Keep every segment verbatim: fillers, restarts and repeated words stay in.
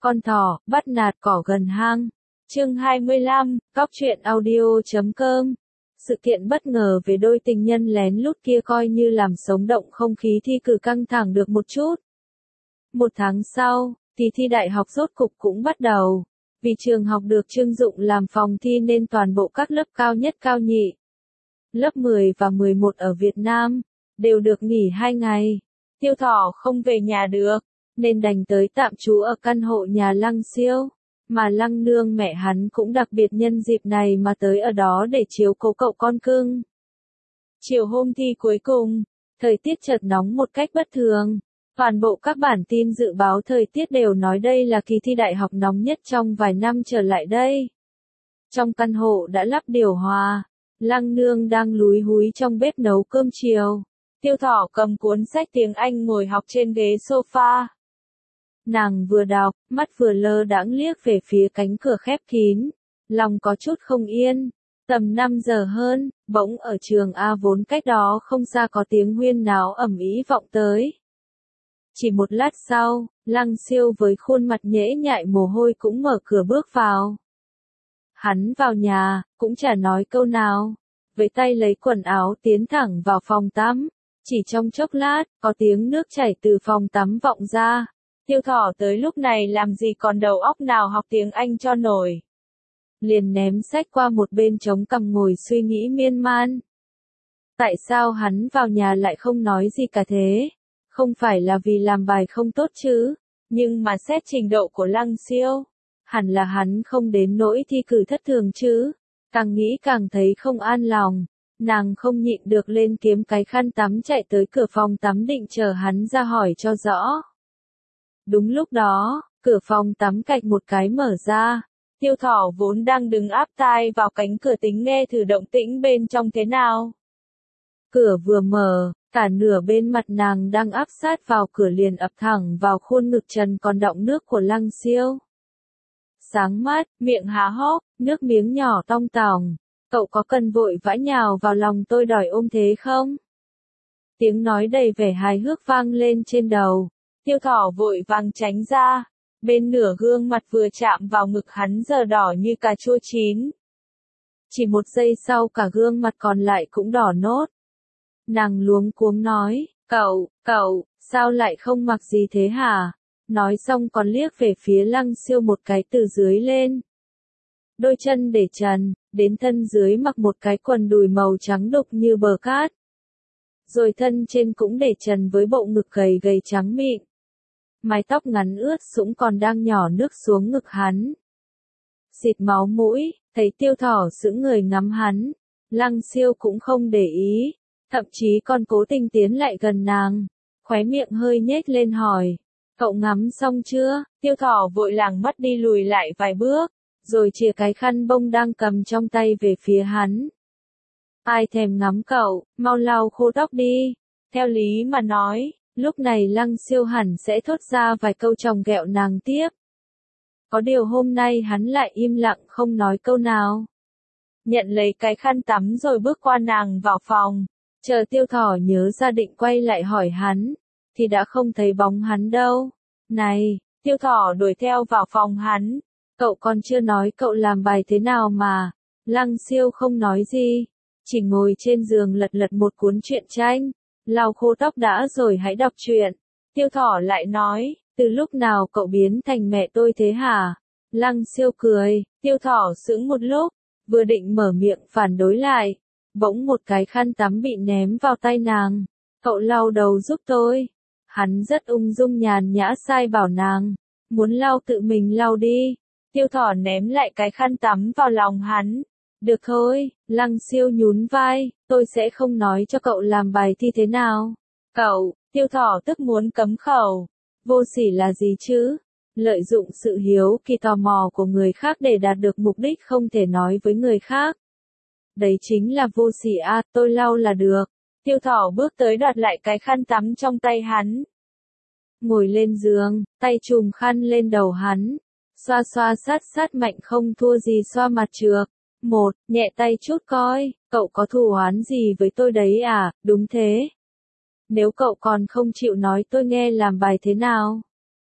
Con thỏ, bắt nạt cỏ gần hang. Chương hai mươi lăm, cóc truyện audio chấm com. Sự kiện bất ngờ về đôi tình nhân lén lút kia coi như làm sống động không khí thi cử căng thẳng được một chút. Một tháng sau, kỳ thi đại học rốt cục cũng bắt đầu. Vì trường học được trưng dụng làm phòng thi nên toàn bộ các lớp cao nhất cao nhị, lớp mười và mười một ở Việt Nam, đều được nghỉ hai ngày. Tiêu Thỏ không về nhà được, nên đành tới tạm trú ở căn hộ nhà Lăng Siêu, mà Lăng Nương mẹ hắn cũng đặc biệt nhân dịp này mà tới ở đó để chiếu cố cậu con cưng. Chiều hôm thi cuối cùng, thời tiết chợt nóng một cách bất thường. Toàn bộ các bản tin dự báo thời tiết đều nói đây là kỳ thi đại học nóng nhất trong vài năm trở lại đây. Trong căn hộ đã lắp điều hòa, Lăng Nương đang lúi húi trong bếp nấu cơm chiều. Tiêu Thỏ cầm cuốn sách tiếng Anh ngồi học trên ghế sofa. Nàng vừa đọc, mắt vừa lơ đãng liếc về phía cánh cửa khép kín, lòng có chút không yên. Tầm năm giờ hơn, bỗng ở trường A vốn cách đó không xa có tiếng huyên náo ầm ĩ vọng tới. Chỉ một lát sau, Lăng Siêu với khuôn mặt nhễ nhại mồ hôi cũng mở cửa bước vào. Hắn vào nhà, cũng chả nói câu nào, với tay lấy quần áo tiến thẳng vào phòng tắm. Chỉ trong chốc lát, có tiếng nước chảy từ phòng tắm vọng ra. Tiêu Thỏ tới lúc này làm gì còn đầu óc nào học tiếng Anh cho nổi. Liền ném sách qua một bên chống cằm ngồi suy nghĩ miên man. Tại sao hắn vào nhà lại không nói gì cả thế? Không phải là vì làm bài không tốt chứ, nhưng mà xét trình độ của Lăng Siêu, hẳn là hắn không đến nỗi thi cử thất thường chứ. Càng nghĩ càng thấy không an lòng, nàng không nhịn được lên kiếm cái khăn tắm chạy tới cửa phòng tắm định chờ hắn ra hỏi cho rõ. Đúng lúc đó, cửa phòng tắm cạch một cái mở ra. Tiêu Thỏ vốn đang đứng áp tai vào cánh cửa tính nghe thử động tĩnh bên trong thế nào. Cửa vừa mở, cả nửa bên mặt nàng đang áp sát vào cửa liền ập thẳng vào khuôn ngực trần còn đọng nước của Lăng Siêu. Sáng mắt, miệng há hốc, nước miếng nhỏ tong tòng. Cậu có cần vội vã nhào vào lòng tôi đòi ôm thế không? Tiếng nói đầy vẻ hài hước vang lên trên đầu. Tiêu Thỏ vội vàng tránh ra. Bên nửa gương mặt vừa chạm vào ngực hắn giờ đỏ như cà chua chín. Chỉ một giây sau cả gương mặt còn lại cũng đỏ nốt. Nàng luống cuống nói, cậu, cậu, sao lại không mặc gì thế hả? Nói xong còn liếc về phía Lăng Siêu một cái từ dưới lên. Đôi chân để trần, đến thân dưới mặc một cái quần đùi màu trắng đục như bờ cát. Rồi thân trên cũng để trần với bộ ngực gầy gầy trắng mịn. Mái tóc ngắn ướt sũng còn đang nhỏ nước xuống ngực hắn. Xịt máu mũi, thấy Tiêu Thỏ sững người ngắm hắn. Lăng Siêu cũng không để ý, thậm chí còn cố tình tiến lại gần nàng. Khóe miệng hơi nhếch lên hỏi, cậu ngắm xong chưa? Tiêu Thỏ vội làng mắt đi lùi lại vài bước, rồi chìa cái khăn bông đang cầm trong tay về phía hắn. Ai thèm ngắm cậu, mau lau khô tóc đi. Theo lý mà nói, lúc này Lăng Siêu hẳn sẽ thốt ra vài câu chồng ghẹo nàng tiếp. Có điều hôm nay hắn lại im lặng không nói câu nào. Nhận lấy cái khăn tắm rồi bước qua nàng vào phòng. Chờ Tiêu Thỏ nhớ ra định quay lại hỏi hắn, thì đã không thấy bóng hắn đâu. Này, Tiêu Thỏ đuổi theo vào phòng hắn. Cậu còn chưa nói cậu làm bài thế nào mà. Lăng Siêu không nói gì, chỉ ngồi trên giường lật lật một cuốn truyện tranh. Lau khô tóc đã rồi hãy đọc truyện. Tiêu Thỏ lại nói, từ lúc nào cậu biến thành mẹ tôi thế hả? Lăng Siêu cười, Tiêu Thỏ sững một lúc, vừa định mở miệng phản đối lại. Bỗng một cái khăn tắm bị ném vào tay nàng. Cậu lau đầu giúp tôi. Hắn rất ung dung nhàn nhã sai bảo nàng, muốn lau tự mình lau đi. Tiêu Thỏ ném lại cái khăn tắm vào lòng hắn. Được thôi, Lăng Siêu nhún vai, tôi sẽ không nói cho cậu làm bài thi thế nào. Cậu, Tiêu Thỏ tức muốn cấm khẩu. Vô sỉ là gì chứ? Lợi dụng sự hiếu kỳ tò mò của người khác để đạt được mục đích không thể nói với người khác. Đấy chính là vô sỉ à, tôi lau là được. Tiêu Thỏ bước tới đoạt lại cái khăn tắm trong tay hắn. Ngồi lên giường, tay chùm khăn lên đầu hắn. Xoa xoa sát sát mạnh không thua gì xoa mặt trược. Một, nhẹ tay chút coi, cậu có thù oán gì với tôi đấy à, đúng thế. Nếu cậu còn không chịu nói tôi nghe làm bài thế nào.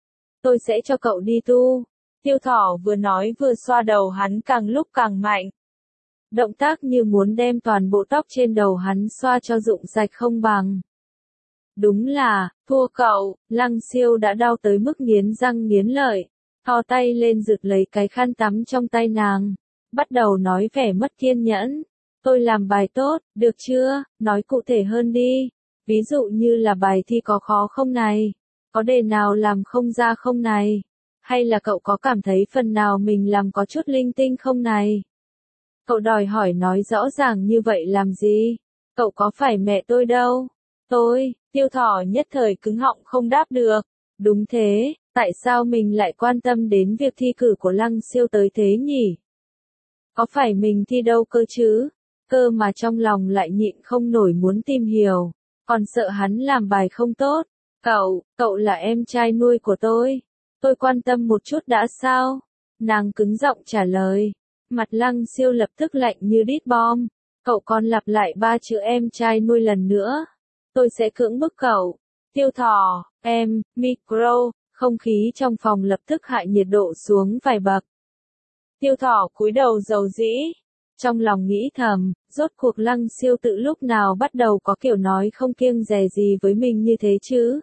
tôi sẽ cho cậu đi tu. Tiêu Thỏ vừa nói vừa xoa đầu hắn càng lúc càng mạnh. Động tác như muốn đem toàn bộ tóc trên đầu hắn xoa cho rụng sạch không bằng. Đúng là, thua cậu, Lăng Siêu đã đau tới mức nghiến răng nghiến lợi, thò tay lên giật lấy cái khăn tắm trong tay nàng, bắt đầu nói vẻ mất kiên nhẫn. Tôi làm bài tốt, được chưa, nói cụ thể hơn đi, ví dụ như là bài thi có khó không này, có đề nào làm không ra không này, hay là cậu có cảm thấy phần nào mình làm có chút linh tinh không này. Cậu đòi hỏi nói rõ ràng như vậy làm gì, cậu có phải mẹ tôi đâu. Tôi, Tiêu Thỏ nhất thời cứng họng không đáp được. Đúng thế, tại sao mình lại quan tâm đến việc thi cử của Lăng Siêu tới thế nhỉ? Có phải mình thi đâu cơ chứ? Cơ mà trong lòng lại nhịn không nổi muốn tìm hiểu, còn sợ hắn làm bài không tốt. Cậu, cậu là em trai nuôi của tôi. Tôi quan tâm một chút đã sao? Nàng cứng giọng trả lời. Mặt Lăng Siêu lập tức lạnh như đít bom. Cậu còn lặp lại ba chữ em trai nuôi lần nữa. Tôi sẽ cưỡng bức cậu. Tiêu Thỏ, em, micro, không khí trong phòng lập tức hạ nhiệt độ xuống vài bậc. Tiêu Thỏ cúi đầu dầu dĩ, trong lòng nghĩ thầm, rốt cuộc Lăng Siêu tự lúc nào bắt đầu có kiểu nói không kiêng dè gì với mình như thế chứ?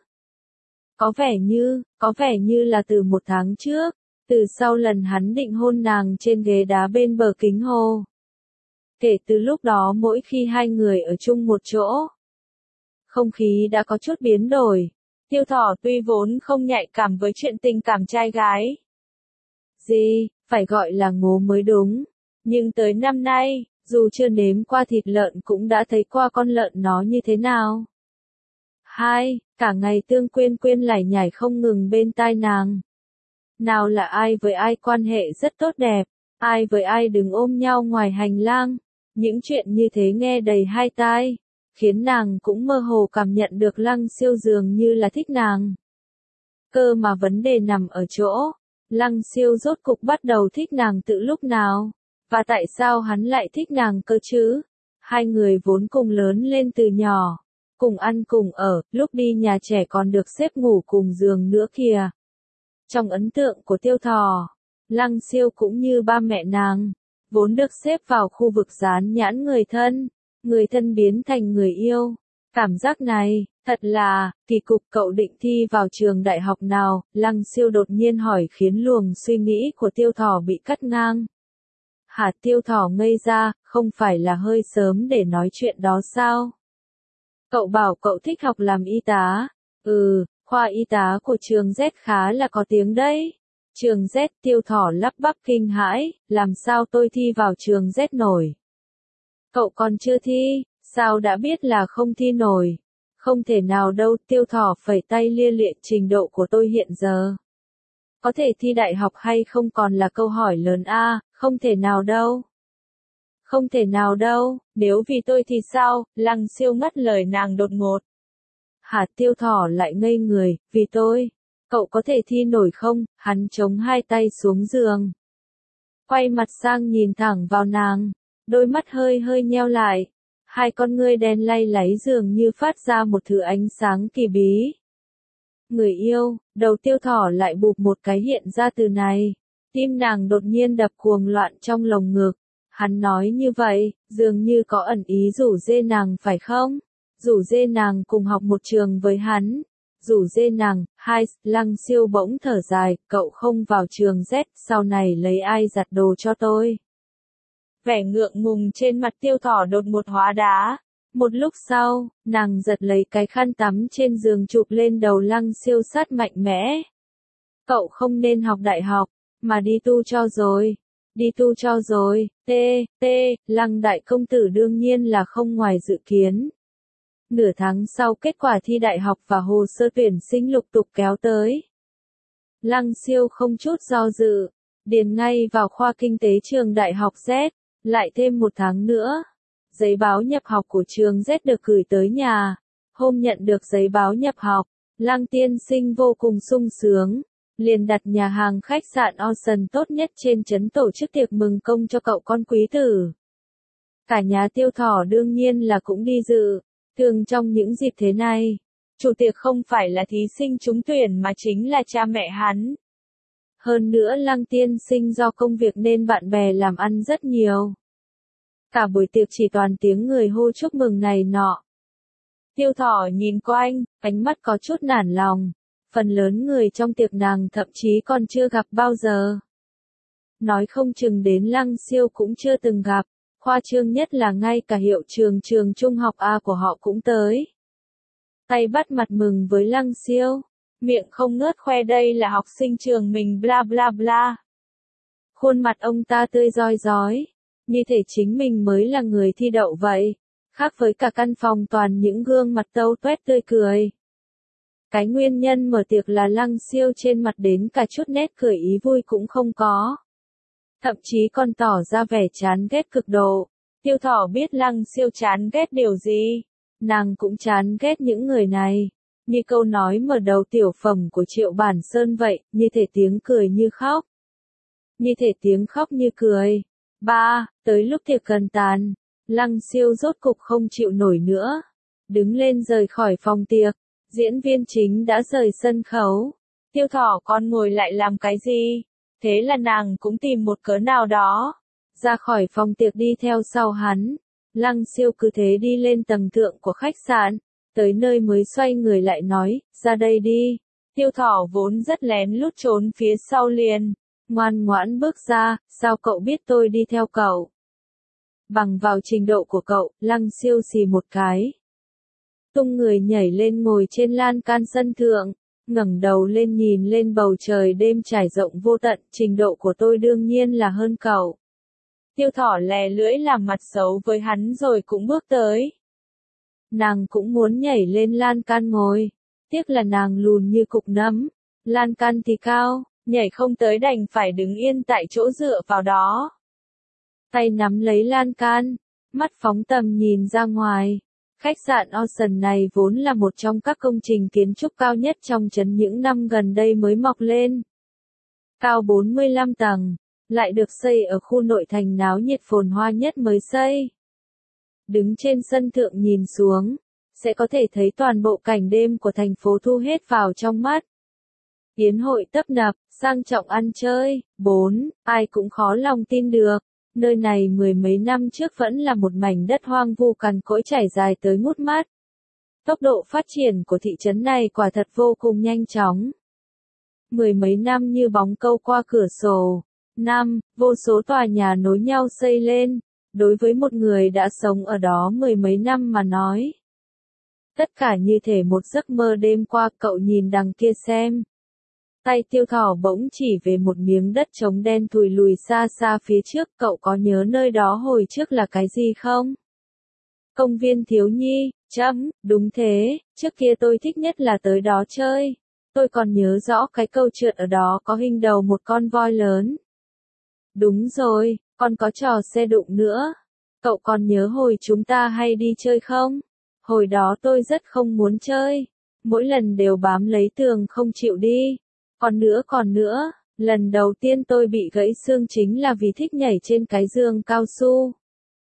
Có vẻ như, có vẻ như là từ một tháng trước, từ sau lần hắn định hôn nàng trên ghế đá bên bờ kính hồ. Kể từ lúc đó mỗi khi hai người ở chung một chỗ, không khí đã có chút biến đổi. Tiêu Thỏ tuy vốn không nhạy cảm với chuyện tình cảm trai gái. Gì, phải gọi là ngố mới đúng. Nhưng tới năm nay, dù chưa nếm qua thịt lợn cũng đã thấy qua con lợn nó như thế nào. Hai, cả ngày Tương Quyên Quyên lải nhải không ngừng bên tai nàng. Nào là ai với ai quan hệ rất tốt đẹp, ai với ai đừng ôm nhau ngoài hành lang. Những chuyện như thế nghe đầy hai tai, khiến nàng cũng mơ hồ cảm nhận được Lăng Siêu dường như là thích nàng. Cơ mà vấn đề nằm ở chỗ, Lăng Siêu rốt cục bắt đầu thích nàng từ lúc nào, và tại sao hắn lại thích nàng cơ chứ? Hai người vốn cùng lớn lên từ nhỏ, cùng ăn cùng ở, lúc đi nhà trẻ còn được xếp ngủ cùng giường nữa kìa. Trong ấn tượng của Tiêu Thỏ, Lăng Siêu cũng như ba mẹ nàng, vốn được xếp vào khu vực dán nhãn người thân, người thân biến thành người yêu. Cảm giác này, thật là, kỳ cục. Cậu định thi vào trường đại học nào? Lăng Siêu đột nhiên hỏi khiến luồng suy nghĩ của Tiêu Thỏ bị cắt ngang. Hả? Tiêu Thỏ ngây ra, không phải là hơi sớm để nói chuyện đó sao? Cậu bảo cậu thích học làm y tá. Ừ, khoa y tá của trường Z khá là có tiếng đấy. Trường Z? Tiêu Thỏ lắp bắp kinh hãi, làm sao tôi thi vào trường Z nổi? Cậu còn chưa thi, sao đã biết là không thi nổi? Không thể nào đâu. Tiêu Thỏ phẩy tay lia lịa, trình độ của tôi hiện giờ. Có thể thi đại học hay không còn là câu hỏi lớn a, không thể nào đâu. Không thể nào đâu, nếu vì tôi thì sao? Lăng Siêu ngắt lời nàng đột ngột. Hả? Tiêu Thỏ lại ngây người, vì tôi, cậu có thể thi nổi không? Hắn chống hai tay xuống giường, quay mặt sang nhìn thẳng vào nàng, đôi mắt hơi hơi nheo lại, hai con ngươi đen lay láy dường như phát ra một thứ ánh sáng kỳ bí. Người yêu, đầu Tiêu Thỏ lại bụp một cái hiện ra từ này, tim nàng đột nhiên đập cuồng loạn trong lồng ngực. Hắn nói như vậy, dường như có ẩn ý rủ dê nàng phải không? Rủ dê nàng cùng học một trường với hắn. Rủ dê nàng, hai, Lăng Siêu bỗng thở dài, cậu không vào trường Z, sau này lấy ai giặt đồ cho tôi? Vẻ ngượng ngùng trên mặt Tiêu Thỏ đột một hóa đá. Một lúc sau, nàng giật lấy cái khăn tắm trên giường chụp lên đầu Lăng Siêu sát mạnh mẽ. Cậu không nên học đại học, mà đi tu cho rồi. Đi tu cho rồi, t, t, Lăng đại công tử đương nhiên là không ngoài dự kiến. Nửa tháng sau kết quả thi đại học và hồ sơ tuyển sinh lục tục kéo tới. Lăng Siêu không chút do dự, điền ngay vào khoa kinh tế trường đại học Z, lại thêm một tháng nữa. Giấy báo nhập học của trường Z được gửi tới nhà. Hôm nhận được giấy báo nhập học, Lăng tiên sinh vô cùng sung sướng. Liền đặt nhà hàng khách sạn Ocean tốt nhất trên trấn tổ chức tiệc mừng công cho cậu con quý tử. Cả nhà Tiêu Thỏ đương nhiên là cũng đi dự. Thường trong những dịp thế này, Chủ tiệc không phải là thí sinh trúng tuyển mà chính là cha mẹ hắn. Hơn nữa Lăng tiên sinh do công việc nên bạn bè làm ăn rất nhiều. Cả buổi tiệc chỉ toàn tiếng người hô chúc mừng này nọ. Tiêu Thỏ nhìn quanh, ánh mắt có chút nản lòng. Phần lớn người trong tiệc nàng thậm chí còn chưa gặp bao giờ. Nói không chừng đến Lăng Siêu cũng chưa từng gặp. Khoa trương nhất là ngay cả hiệu trường trường trung học A của họ cũng tới. Tay bắt mặt mừng với Lăng Siêu. Miệng không ngớt khoe đây là học sinh trường mình bla bla bla. Khuôn mặt ông ta tươi rói rói. Như thể chính mình mới là người thi đậu vậy. Khác với cả căn phòng toàn những gương mặt tâu tuét tươi cười. Cái nguyên nhân mở tiệc là Lăng Siêu trên mặt đến cả chút nét cười ý vui cũng không có. Thậm chí còn tỏ ra vẻ chán ghét cực độ. Tiêu Thỏ biết Lăng Siêu chán ghét điều gì. Nàng cũng chán ghét những người này. Như câu nói mở đầu tiểu phẩm của Triệu Bản Sơn vậy, như thể tiếng cười như khóc. Như thể tiếng khóc như cười. Ba, tới lúc tiệc gần tàn, Lăng Siêu rốt cục không chịu nổi nữa. Đứng lên rời khỏi phòng tiệc. Diễn viên chính đã rời sân khấu. Tiêu Thỏ con ngồi lại làm cái gì? Thế là nàng cũng tìm một cớ nào đó. Ra khỏi phòng tiệc đi theo sau hắn. Lăng Siêu cứ thế đi lên tầng thượng của khách sạn. Tới nơi mới xoay người lại nói, ra đây đi. Tiêu Thỏ vốn rất lén lút trốn phía sau liền. Ngoan ngoãn bước ra, sao cậu biết tôi đi theo cậu? Bằng vào trình độ của cậu, Lăng Siêu xì một cái. Tung người nhảy lên ngồi trên lan can sân thượng, ngẩng đầu lên nhìn lên bầu trời đêm trải rộng vô tận, trình độ của tôi đương nhiên là hơn cậu. Tiêu Thỏ lè lưỡi làm mặt xấu với hắn rồi cũng bước tới. Nàng cũng muốn nhảy lên lan can ngồi, tiếc là nàng lùn như cục nấm, lan can thì cao, nhảy không tới đành phải đứng yên tại chỗ dựa vào đó. Tay nắm lấy lan can, mắt phóng tầm nhìn ra ngoài. Khách sạn Ocean này vốn là một trong các công trình kiến trúc cao nhất trong trấn những năm gần đây mới mọc lên. Cao bốn mươi lăm tầng, lại được xây ở khu nội thành náo nhiệt phồn hoa nhất mới xây. Đứng trên sân thượng nhìn xuống, sẽ có thể thấy toàn bộ cảnh đêm của thành phố thu hết vào trong mắt. Yến hội tấp nập, sang trọng ăn chơi, bốn, ai cũng khó lòng tin được. Nơi này mười mấy năm trước vẫn là một mảnh đất hoang vu cằn cỗi trải dài tới ngút mắt. Tốc độ phát triển của thị trấn này quả thật vô cùng nhanh chóng. Mười mấy năm như bóng câu qua cửa sổ. Năm, vô số tòa nhà nối nhau xây lên. Đối với một người đã sống ở đó mười mấy năm mà nói. Tất cả như thể một giấc mơ đêm qua. Cậu nhìn đằng kia xem. Tay Tiêu Thỏ bỗng chỉ về một miếng đất trống đen thùi lùi xa xa phía trước, cậu có nhớ nơi đó hồi trước là cái gì không? Công viên thiếu nhi, chấm, đúng thế, trước kia tôi thích nhất là tới đó chơi. Tôi còn nhớ rõ cái câu trượt ở đó có hình đầu một con voi lớn. Đúng rồi, còn có trò xe đụng nữa. Cậu còn nhớ hồi chúng ta hay đi chơi không? Hồi đó tôi rất không muốn chơi. Mỗi lần đều bám lấy tường không chịu đi. Còn nữa còn nữa, lần đầu tiên tôi bị gãy xương chính là vì thích nhảy trên cái giường cao su.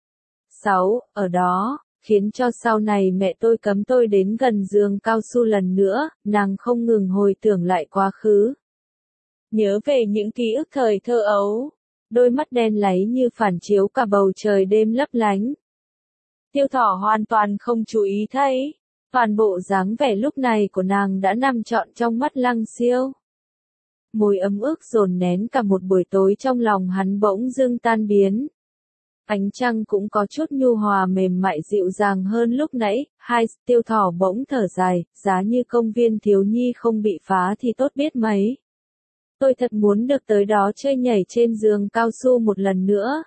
sáu. Ở đó, khiến cho sau này mẹ tôi cấm tôi đến gần giường cao su lần nữa, nàng không ngừng hồi tưởng lại quá khứ. Nhớ về những ký ức thời thơ ấu, đôi mắt đen láy như phản chiếu cả bầu trời đêm lấp lánh. Tiêu Thỏ hoàn toàn không chú ý thấy, toàn bộ dáng vẻ lúc này của nàng đã nằm trọn trong mắt Lăng Siêu. Mùi ấm ức dồn nén cả một buổi tối trong lòng hắn bỗng dưng tan biến. Ánh trăng cũng có chút nhu hòa mềm mại dịu dàng hơn lúc nãy. Hai, Tiêu Thỏ bỗng thở dài, giá như công viên thiếu nhi không bị phá thì tốt biết mấy. Tôi thật muốn được tới đó chơi nhảy trên giường cao su một lần nữa.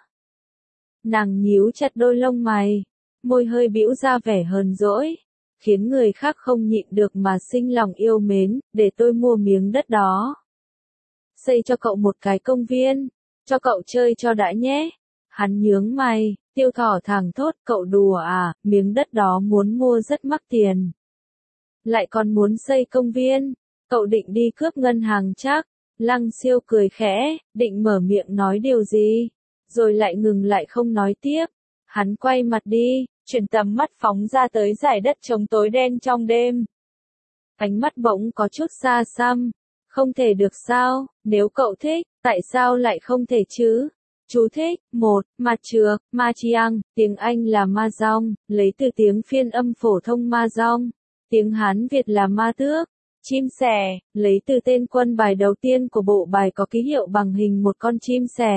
Nàng nhíu chặt đôi lông mày, môi hơi bĩu ra vẻ hờn dỗi, khiến người khác không nhịn được mà sinh lòng yêu mến, để tôi mua miếng đất đó. Xây cho cậu một cái công viên, cho cậu chơi cho đã nhé. Hắn nhướng mày, Tiêu Thỏ thẳng thốt, cậu đùa à, miếng đất đó muốn mua rất mắc tiền. Lại còn muốn xây công viên, cậu định đi cướp ngân hàng chắc. Lăng Siêu cười khẽ, định mở miệng nói điều gì, rồi lại ngừng lại không nói tiếp. Hắn quay mặt đi, chuyển tầm mắt phóng ra tới dải đất trống tối đen trong đêm. Ánh mắt bỗng có chút xa xăm. Không thể được sao, nếu cậu thích, tại sao lại không thể chứ? Chú thích, một, mặt trược, ma chiang, tiếng Anh là ma rong, lấy từ tiếng phiên âm phổ thông ma rong, tiếng Hán Việt là ma tước. Chim sẻ, lấy từ tên quân bài đầu tiên của bộ bài có ký hiệu bằng hình một con chim sẻ.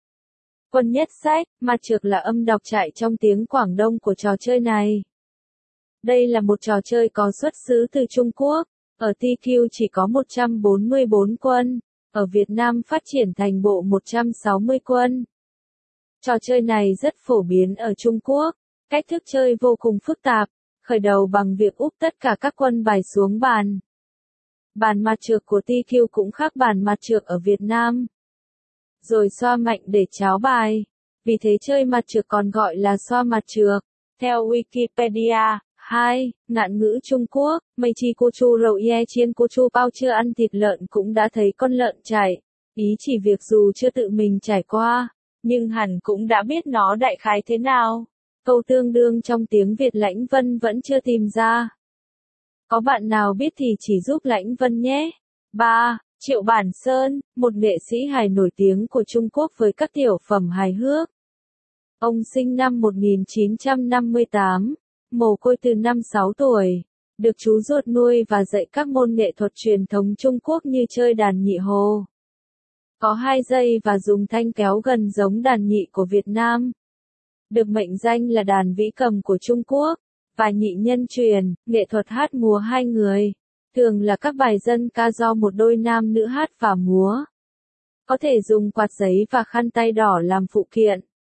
Quân nhất sách, mặt trược là âm đọc chạy trong tiếng Quảng Đông của trò chơi này. Đây là một trò chơi có xuất xứ từ Trung Quốc. Ở tê quy chỉ có một trăm bốn mươi bốn quân, ở Việt Nam phát triển thành bộ một trăm sáu mươi quân. Trò chơi này rất phổ biến ở Trung Quốc, cách thức chơi vô cùng phức tạp, khởi đầu bằng việc úp tất cả các quân bài xuống bàn. Bàn mặt trược của tê quy cũng khác bàn mặt trược ở Việt Nam. Rồi xoa mạnh để cháo bài, vì thế chơi mặt trược còn gọi là xoa mặt trược. Theo Wikipedia, hai. Ngạn ngữ Trung Quốc, mây chi cô chu rậu ye chiên cô chu bao chưa ăn thịt lợn cũng đã thấy con lợn chạy. Ý chỉ việc dù chưa tự mình trải qua, nhưng hẳn cũng đã biết nó đại khái thế nào. Câu tương đương trong tiếng Việt Lãnh Vân vẫn chưa tìm ra. Có bạn nào biết thì chỉ giúp Lãnh Vân nhé. ba. Triệu Bản Sơn, một nghệ sĩ hài nổi tiếng của Trung Quốc với các tiểu phẩm hài hước. Ông sinh năm một nghìn chín trăm năm mươi tám, mồ côi từ năm sáu tuổi, được chú ruột nuôi và dạy các môn nghệ thuật truyền thống Trung Quốc như chơi đàn nhị hồ. Có hai dây và dùng thanh kéo gần giống đàn nhị của Việt Nam. Được mệnh danh là đàn vĩ cầm của Trung Quốc, và nhị nhân truyền, nghệ thuật hát múa hai người. Thường là các bài dân ca do một đôi nam nữ hát và múa. Có thể dùng quạt giấy và khăn tay đỏ làm phụ kiện.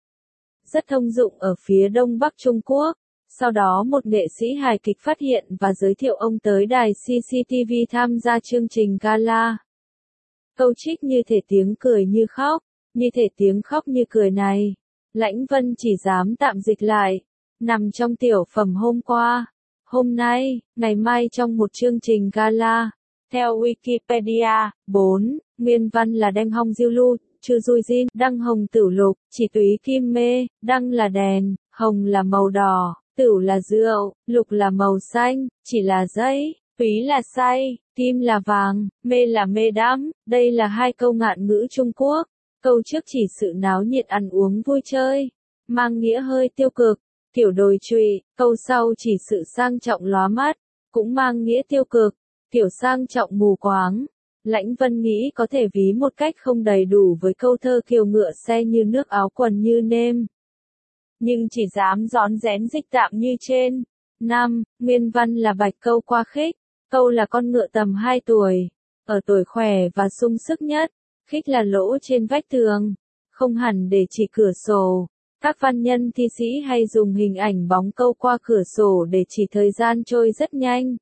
Rất thông dụng ở phía đông bắc Trung Quốc. Sau đó một nghệ sĩ hài kịch phát hiện và giới thiệu ông tới đài xê xê tê vê tham gia chương trình gala. Câu trích như thể tiếng cười như khóc, như thể tiếng khóc như cười này. Lãnh Vân chỉ dám tạm dịch lại. Nằm trong tiểu phẩm hôm qua, hôm nay, ngày mai trong một chương trình gala. Theo Wikipedia, bốn. Nguyên văn là đem hong diêu lu, chư dui jin, đăng hồng tửu lục, chỉ túy kim mê, đăng là đèn, hồng là màu đỏ, tửu là rượu, lục là màu xanh, chỉ là giấy, túy là say, kim là vàng, mê là mê đắm. Đây là hai câu ngạn ngữ Trung Quốc. Câu trước chỉ sự náo nhiệt ăn uống vui chơi, mang nghĩa hơi tiêu cực, kiểu đồi trụy. Câu sau chỉ sự sang trọng lóa mắt, cũng mang nghĩa tiêu cực, kiểu sang trọng mù quáng. Lãnh Vân nghĩ có thể ví một cách không đầy đủ với câu thơ kiều ngựa xe như nước áo quần như nêm. Nhưng chỉ dám rón rén dịch tạm như trên. năm. Nguyên văn là bạch câu qua khích. Câu là con ngựa tầm hai tuổi, ở tuổi khỏe và sung sức nhất. Khích là lỗ trên vách tường, không hẳn để chỉ cửa sổ. Các văn nhân thi sĩ hay dùng hình ảnh bóng câu qua cửa sổ để chỉ thời gian trôi rất nhanh.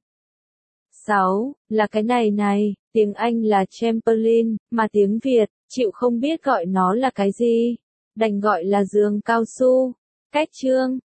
sáu. Là cái này này, tiếng Anh là trampoline, mà tiếng Việt, chịu không biết gọi nó là cái gì. Đành gọi là giường cao su. Cách chương,